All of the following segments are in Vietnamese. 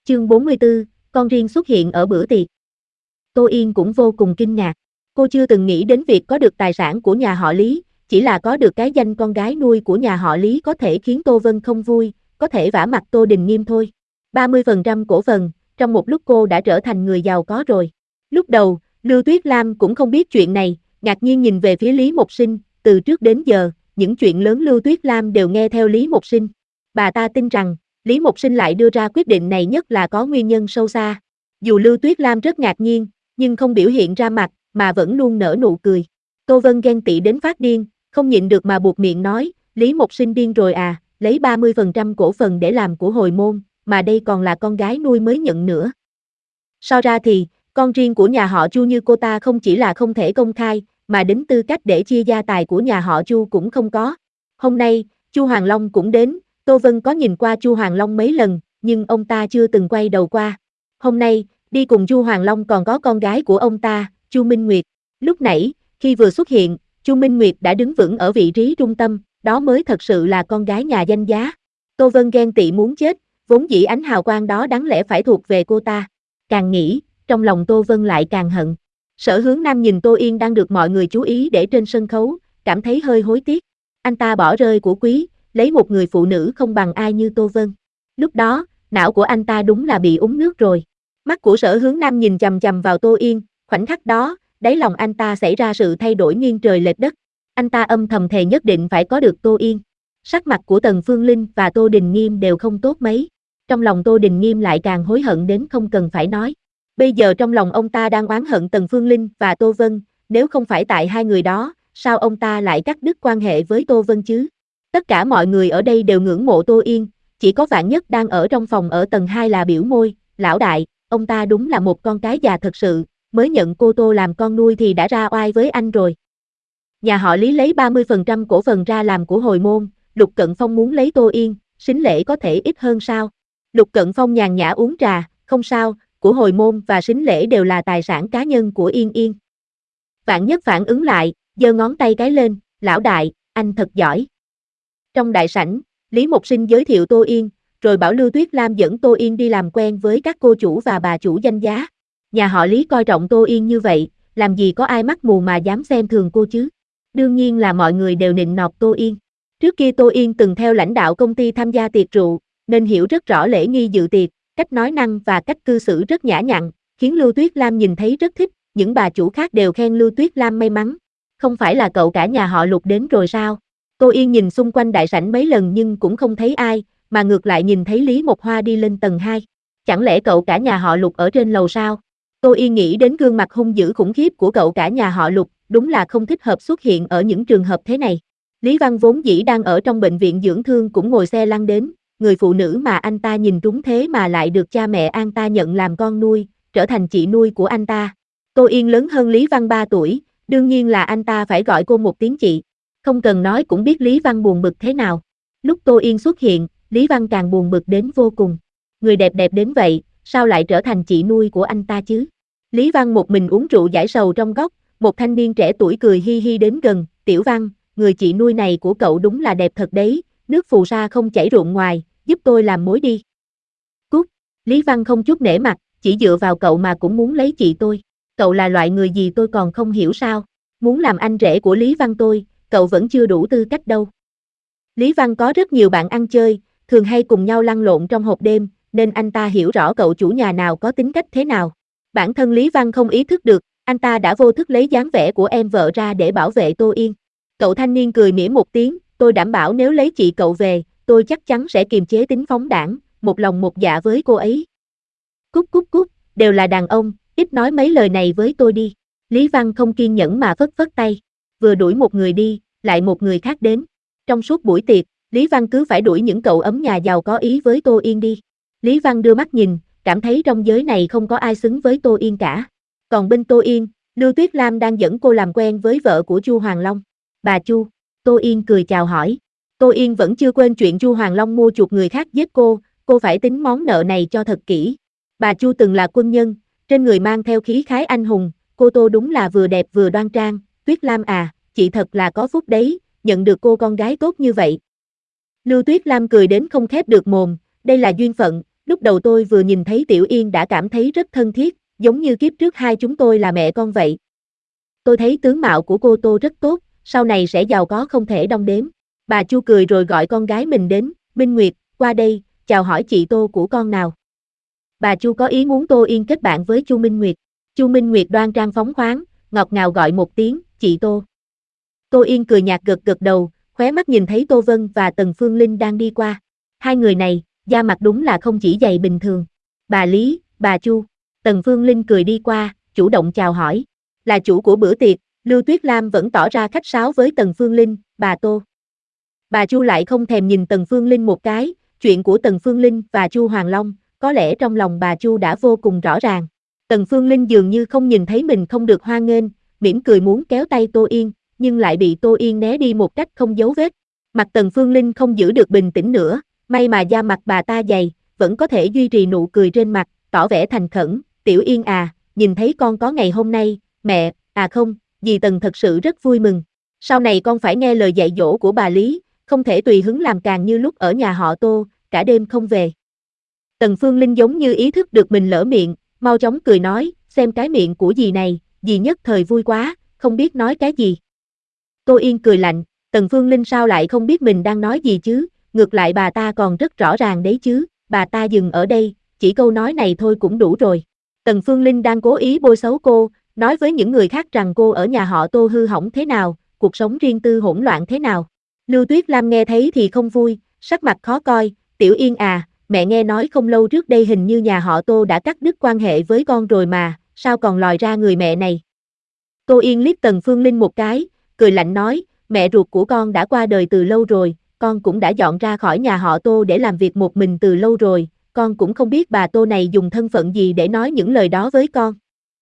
Chương 44, con riêng xuất hiện ở bữa tiệc. Tô Yên cũng vô cùng kinh ngạc. Cô chưa từng nghĩ đến việc có được tài sản của nhà họ Lý, chỉ là có được cái danh con gái nuôi của nhà họ Lý có thể khiến Tô Vân không vui, có thể vả mặt Tô Đình Nghiêm thôi. 30% cổ phần, trong một lúc cô đã trở thành người giàu có rồi. Lúc đầu, Lưu Tuyết Lam cũng không biết chuyện này, ngạc nhiên nhìn về phía Lý Mộc Sinh, từ trước đến giờ, những chuyện lớn Lưu Tuyết Lam đều nghe theo Lý Mộc Sinh. Bà ta tin rằng, Lý Mộc Sinh lại đưa ra quyết định này nhất là có nguyên nhân sâu xa. Dù Lưu Tuyết Lam rất ngạc nhiên, nhưng không biểu hiện ra mặt, mà vẫn luôn nở nụ cười. Tô Vân ghen tị đến phát điên, không nhịn được mà buột miệng nói, Lý Mộc Sinh điên rồi à, lấy 30% cổ phần để làm của hồi môn, mà đây còn là con gái nuôi mới nhận nữa. So ra thì, con riêng của nhà họ Chu như cô ta không chỉ là không thể công khai, mà đến tư cách để chia gia tài của nhà họ Chu cũng không có. Hôm nay, Chu Hoàng Long cũng đến, Tô Vân có nhìn qua Chu Hoàng Long mấy lần, nhưng ông ta chưa từng quay đầu qua. Hôm nay, đi cùng Chu Hoàng Long còn có con gái của ông ta, Chu Minh Nguyệt. Lúc nãy, khi vừa xuất hiện, Chu Minh Nguyệt đã đứng vững ở vị trí trung tâm, đó mới thật sự là con gái nhà danh giá. Tô Vân ghen tị muốn chết, vốn dĩ ánh hào quang đó đáng lẽ phải thuộc về cô ta. Càng nghĩ, trong lòng Tô Vân lại càng hận. Sở Hướng Nam nhìn Tô Yên đang được mọi người chú ý để trên sân khấu, cảm thấy hơi hối tiếc. Anh ta bỏ rơi của quý, lấy một người phụ nữ không bằng ai như Tô Vân. Lúc đó, não của anh ta đúng là bị uống nước rồi. Mắt của Sở Hướng Nam nhìn chằm chằm vào Tô Yên, khoảnh khắc đó, đáy lòng anh ta xảy ra sự thay đổi nghiêng trời lệch đất. Anh ta âm thầm thề nhất định phải có được Tô Yên. Sắc mặt của Tần Phương Linh và Tô Đình Nghiêm đều không tốt mấy. Trong lòng Tô Đình Nghiêm lại càng hối hận đến không cần phải nói. Bây giờ trong lòng ông ta đang oán hận Tần Phương Linh và Tô Vân, nếu không phải tại hai người đó, sao ông ta lại cắt đứt quan hệ với Tô Vân chứ? Tất cả mọi người ở đây đều ngưỡng mộ Tô Yên, chỉ có Vạn Nhất đang ở trong phòng ở tầng 2 là biểu môi, lão đại, ông ta đúng là một con cái già thật sự, mới nhận cô Tô làm con nuôi thì đã ra oai với anh rồi. Nhà họ Lý lấy 30% cổ phần ra làm của hồi môn, Lục Cận Phong muốn lấy Tô Yên, sính lễ có thể ít hơn sao? Lục Cận Phong nhàn nhã uống trà, không sao, của hồi môn và sính lễ đều là tài sản cá nhân của Yên Yên. Vạn Nhất phản ứng lại, giơ ngón tay cái lên, lão đại, anh thật giỏi. Trong đại sảnh, Lý Mộc Sinh giới thiệu Tô Yên, rồi bảo Lưu Tuyết Lam dẫn Tô Yên đi làm quen với các cô chủ và bà chủ danh giá. Nhà họ Lý coi trọng Tô Yên như vậy, làm gì có ai mắt mù mà dám xem thường cô chứ? Đương nhiên là mọi người đều nịnh nọt Tô Yên. Trước kia Tô Yên từng theo lãnh đạo công ty tham gia tiệc rượu, nên hiểu rất rõ lễ nghi dự tiệc, cách nói năng và cách cư xử rất nhã nhặn, khiến Lưu Tuyết Lam nhìn thấy rất thích, những bà chủ khác đều khen Lưu Tuyết Lam may mắn. Không phải là cậu cả nhà họ Lục đến rồi sao? Tô Yên nhìn xung quanh đại sảnh mấy lần nhưng cũng không thấy ai, mà ngược lại nhìn thấy Lý Mộc Hoa đi lên tầng 2. Chẳng lẽ cậu cả nhà họ Lục ở trên lầu sao? Tô Yên nghĩ đến gương mặt hung dữ khủng khiếp của cậu cả nhà họ Lục, đúng là không thích hợp xuất hiện ở những trường hợp thế này. Lý Văn vốn dĩ đang ở trong bệnh viện dưỡng thương cũng ngồi xe lăn đến, người phụ nữ mà anh ta nhìn trúng thế mà lại được cha mẹ anh ta nhận làm con nuôi, trở thành chị nuôi của anh ta. Tô Yên lớn hơn Lý Văn 3 tuổi, đương nhiên là anh ta phải gọi cô một tiếng chị. Không cần nói cũng biết Lý Văn buồn bực thế nào. Lúc Tô Yên xuất hiện, Lý Văn càng buồn bực đến vô cùng. Người đẹp đẹp đến vậy, sao lại trở thành chị nuôi của anh ta chứ? Lý Văn một mình uống rượu giải sầu trong góc, một thanh niên trẻ tuổi cười hi hi đến gần, Tiểu Văn, người chị nuôi này của cậu đúng là đẹp thật đấy, nước phù sa không chảy ruộng ngoài, giúp tôi làm mối đi. Cút, Lý Văn không chút nể mặt, chỉ dựa vào cậu mà cũng muốn lấy chị tôi. Cậu là loại người gì tôi còn không hiểu sao, muốn làm anh rể của Lý Văn tôi, cậu vẫn chưa đủ tư cách đâu. Lý Văn có rất nhiều bạn ăn chơi, thường hay cùng nhau lăn lộn trong hộp đêm, nên anh ta hiểu rõ cậu chủ nhà nào có tính cách thế nào. Bản thân Lý Văn không ý thức được, anh ta đã vô thức lấy dáng vẻ của em vợ ra để bảo vệ Tô Yên. Cậu thanh niên cười mỉa một tiếng, tôi đảm bảo nếu lấy chị cậu về, tôi chắc chắn sẽ kiềm chế tính phóng đãng, một lòng một dạ với cô ấy. Cút cút cút, đều là đàn ông, ít nói mấy lời này với tôi đi. Lý Văn không kiên nhẫn mà phất phất tay, vừa đuổi một người đi, lại một người khác đến. Trong suốt buổi tiệc, Lý Văn cứ phải đuổi những cậu ấm nhà giàu có ý với Tô Yên đi. Lý Văn đưa mắt nhìn, cảm thấy trong giới này không có ai xứng với Tô Yên cả. Còn bên Tô Yên, Lưu Tuyết Lam đang dẫn cô làm quen với vợ của Chu Hoàng Long. Bà Chu, Tô Yên cười chào hỏi. Tô Yên vẫn chưa quên chuyện Chu Hoàng Long mua chuộc người khác giết cô phải tính món nợ này cho thật kỹ. Bà Chu từng là quân nhân, trên người mang theo khí khái anh hùng, cô Tô đúng là vừa đẹp vừa đoan trang. Tuyết Lam à, chị thật là có phúc đấy, nhận được cô con gái tốt như vậy. Lưu Tuyết Lam cười đến không khép được mồm, đây là duyên phận, Lúc đầu tôi vừa nhìn thấy Tiểu Yên đã cảm thấy rất thân thiết, giống như kiếp trước hai chúng tôi là mẹ con vậy. Tôi thấy tướng mạo của cô Tô rất tốt, sau này sẽ giàu có không thể đong đếm. Bà Chu cười rồi gọi con gái mình đến, Minh Nguyệt, qua đây, chào hỏi chị Tô của con nào. Bà Chu có ý muốn Tô Yên kết bạn với Chu Minh Nguyệt. Chu Minh Nguyệt đoan trang phóng khoáng, ngọt ngào gọi một tiếng, chị Tô. Tô Yên cười nhạt gật gật đầu, khóe mắt nhìn thấy Tô Vân và Tần Phương Linh đang đi qua. Hai người này, da mặt đúng là không chỉ dày bình thường. Bà Lý, bà Chu. Tần Phương Linh cười đi qua, chủ động chào hỏi. Là chủ của bữa tiệc, Lưu Tuyết Lam vẫn tỏ ra khách sáo với Tần Phương Linh, bà Tô. Bà Chu lại không thèm nhìn Tần Phương Linh một cái, chuyện của Tần Phương Linh và Chu Hoàng Long, có lẽ trong lòng bà Chu đã vô cùng rõ ràng. Tần Phương Linh dường như không nhìn thấy mình không được hoan nghênh, mỉm cười muốn kéo tay Tô Yên, nhưng lại bị Tô Yên né đi một cách không dấu vết. Mặt Tần Phương Linh không giữ được bình tĩnh nữa, may mà da mặt bà ta dày, vẫn có thể duy trì nụ cười trên mặt, tỏ vẻ thành khẩn, Tiểu Yên à, nhìn thấy con có ngày hôm nay, mẹ, à không, dì Tần thật sự rất vui mừng. Sau này con phải nghe lời dạy dỗ của bà Lý, không thể tùy hứng làm càng như lúc ở nhà họ Tô, cả đêm không về. Tần Phương Linh giống như ý thức được mình lỡ miệng, mau chóng cười nói, xem cái miệng của dì này, dì nhất thời vui quá, không biết nói cái gì. Tô Yên cười lạnh, Tần Phương Linh sao lại không biết mình đang nói gì chứ, ngược lại bà ta còn rất rõ ràng đấy chứ, bà ta dừng ở đây, chỉ câu nói này thôi cũng đủ rồi. Tần Phương Linh đang cố ý bôi xấu cô, nói với những người khác rằng cô ở nhà họ Tô hư hỏng thế nào, cuộc sống riêng tư hỗn loạn thế nào. Lưu Tuyết Lam nghe thấy thì không vui, sắc mặt khó coi, Tiểu Yên à, mẹ nghe nói không lâu trước đây hình như nhà họ Tô đã cắt đứt quan hệ với con rồi mà, sao còn lòi ra người mẹ này. Tô Yên liếc Tần Phương Linh một cái, cười lạnh nói, mẹ ruột của con đã qua đời từ lâu rồi, con cũng đã dọn ra khỏi nhà họ Tô để làm việc một mình từ lâu rồi, con cũng không biết bà Tô này dùng thân phận gì để nói những lời đó với con.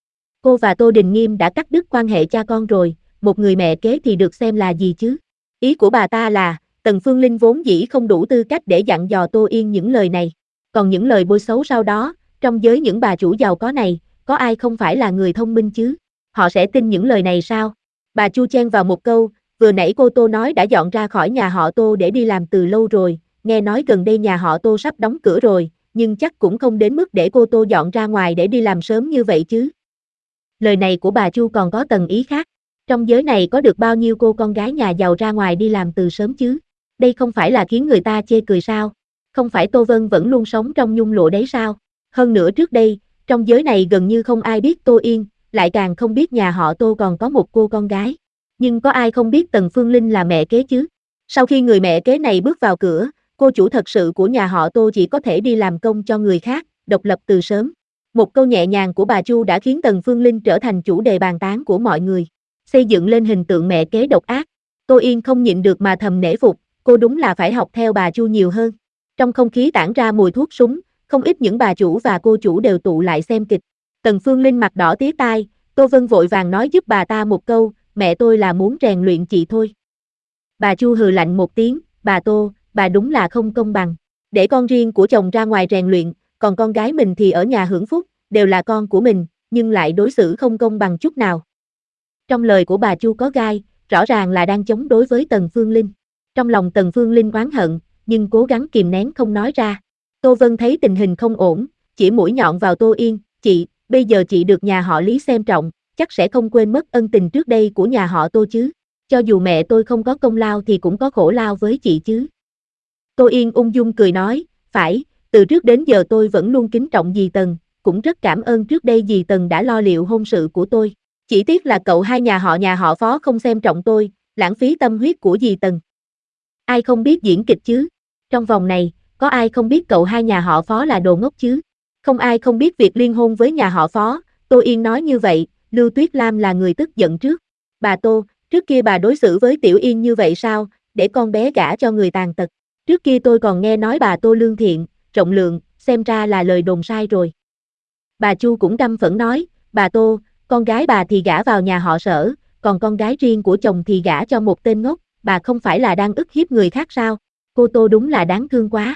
Cô và Tô Đình Nghiêm đã cắt đứt quan hệ cha con rồi, một người mẹ kế thì được xem là gì chứ? Ý của bà ta là, Tần Phương Linh vốn dĩ không đủ tư cách để dặn dò Tô Yên những lời này. Còn những lời bôi xấu sau đó, trong giới những bà chủ giàu có này, có ai không phải là người thông minh chứ? Họ sẽ tin những lời này sao? Bà Chu chen vào một câu, vừa nãy cô Tô nói đã dọn ra khỏi nhà họ Tô để đi làm từ lâu rồi, nghe nói gần đây nhà họ Tô sắp đóng cửa rồi, nhưng chắc cũng không đến mức để cô Tô dọn ra ngoài để đi làm sớm như vậy chứ. Lời này của bà Chu còn có tầng ý khác. Trong giới này có được bao nhiêu cô con gái nhà giàu ra ngoài đi làm từ sớm chứ? Đây không phải là khiến người ta chê cười sao? Không phải Tô Vân vẫn luôn sống trong nhung lụa đấy sao? Hơn nữa trước đây, trong giới này gần như không ai biết Tô Yên, lại càng không biết nhà họ Tô còn có một cô con gái. Nhưng có ai không biết Tần Phương Linh là mẹ kế chứ? Sau khi người mẹ kế này bước vào cửa, cô chủ thật sự của nhà họ Tô chỉ có thể đi làm công cho người khác, độc lập từ sớm. Một câu nhẹ nhàng của bà Chu đã khiến Tần Phương Linh trở thành chủ đề bàn tán của mọi người, xây dựng lên hình tượng mẹ kế độc ác. Tô Yên không nhịn được mà thầm nể phục, cô đúng là phải học theo bà Chu nhiều hơn. Trong không khí tản ra mùi thuốc súng, không ít những bà chủ và cô chủ đều tụ lại xem kịch. Tần Phương Linh mặt đỏ tía tai, Tô Vân vội vàng nói giúp bà ta một câu, mẹ tôi là muốn rèn luyện chị thôi. Bà Chu hừ lạnh một tiếng, bà Tô, bà đúng là không công bằng. Để con riêng của chồng ra ngoài rèn luyện, còn con gái mình thì ở nhà hưởng phúc, đều là con của mình, nhưng lại đối xử không công bằng chút nào. Trong lời của bà Chu có gai, rõ ràng là đang chống đối với Tần Phương Linh. Trong lòng Tần Phương Linh oán hận, nhưng cố gắng kìm nén không nói ra. Tô Vân thấy tình hình không ổn, chỉ mũi nhọn vào Tô Yên, chị, bây giờ chị được nhà họ Lý xem trọng, chắc sẽ không quên mất ân tình trước đây của nhà họ Tô chứ. Cho dù mẹ tôi không có công lao thì cũng có khổ lao với chị chứ. Tô Yên ung dung cười nói, phải, từ trước đến giờ tôi vẫn luôn kính trọng dì Tần, cũng rất cảm ơn trước đây dì Tần đã lo liệu hôn sự của tôi. Chỉ tiếc là cậu hai nhà họ Phó không xem trọng tôi, lãng phí tâm huyết của dì Tần. Ai không biết diễn kịch chứ? Trong vòng này, có ai không biết cậu hai nhà họ Phó là đồ ngốc chứ? Không ai không biết việc liên hôn với nhà họ Phó, Tô Yên nói như vậy, Lưu Tuyết Lam là người tức giận trước. Bà Tô, trước kia bà đối xử với Tiểu Yên như vậy sao, để con bé gả cho người tàn tật. Trước kia tôi còn nghe nói bà Tô lương thiện, rộng lượng, xem ra là lời đồn sai rồi. Bà Chu cũng căm phẫn nói, bà Tô, con gái bà thì gả vào nhà họ Sở, còn con gái riêng của chồng thì gả cho một tên ngốc, bà không phải là đang ức hiếp người khác sao? Cô Tô đúng là đáng thương quá.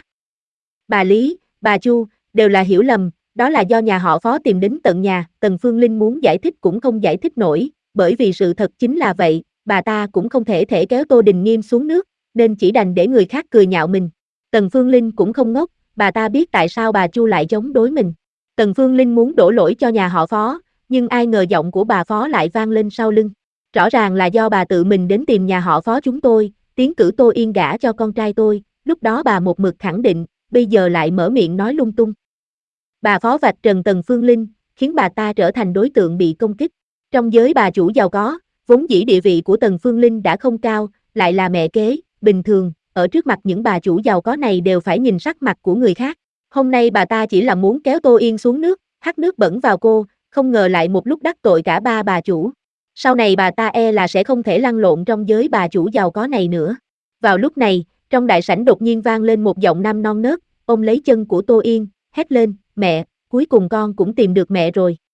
Bà Lý, bà Chu, đều là hiểu lầm, đó là do nhà họ Phó tìm đến tận nhà, Tần Phương Linh muốn giải thích cũng không giải thích nổi, bởi vì sự thật chính là vậy, bà ta cũng không thể kéo Tô Đình Nghiêm xuống nước, nên chỉ đành để người khác cười nhạo mình. Tần Phương Linh cũng không ngốc, bà ta biết tại sao bà Chu lại chống đối mình. Tần Phương Linh muốn đổ lỗi cho nhà họ Phó, nhưng ai ngờ giọng của bà Phó lại vang lên sau lưng. Rõ ràng là do bà tự mình đến tìm nhà họ Phó chúng tôi, tiến cử Tô Yên gả cho con trai tôi, lúc đó bà một mực khẳng định, bây giờ lại mở miệng nói lung tung. Bà Phó vạch trần Tần Phương Linh, khiến bà ta trở thành đối tượng bị công kích. Trong giới bà chủ giàu có, vốn dĩ địa vị của Tần Phương Linh đã không cao, lại là mẹ kế, bình thường, ở trước mặt những bà chủ giàu có này đều phải nhìn sắc mặt của người khác. Hôm nay bà ta chỉ là muốn kéo Tô Yên xuống nước, hắt nước bẩn vào cô, không ngờ lại một lúc đắc tội cả ba bà chủ. Sau này bà ta e là sẽ không thể lăn lộn trong giới bà chủ giàu có này nữa. Vào lúc này, trong đại sảnh đột nhiên vang lên một giọng nam non nớt, ôm lấy chân của Tô Yên, hét lên, mẹ, cuối cùng con cũng tìm được mẹ rồi.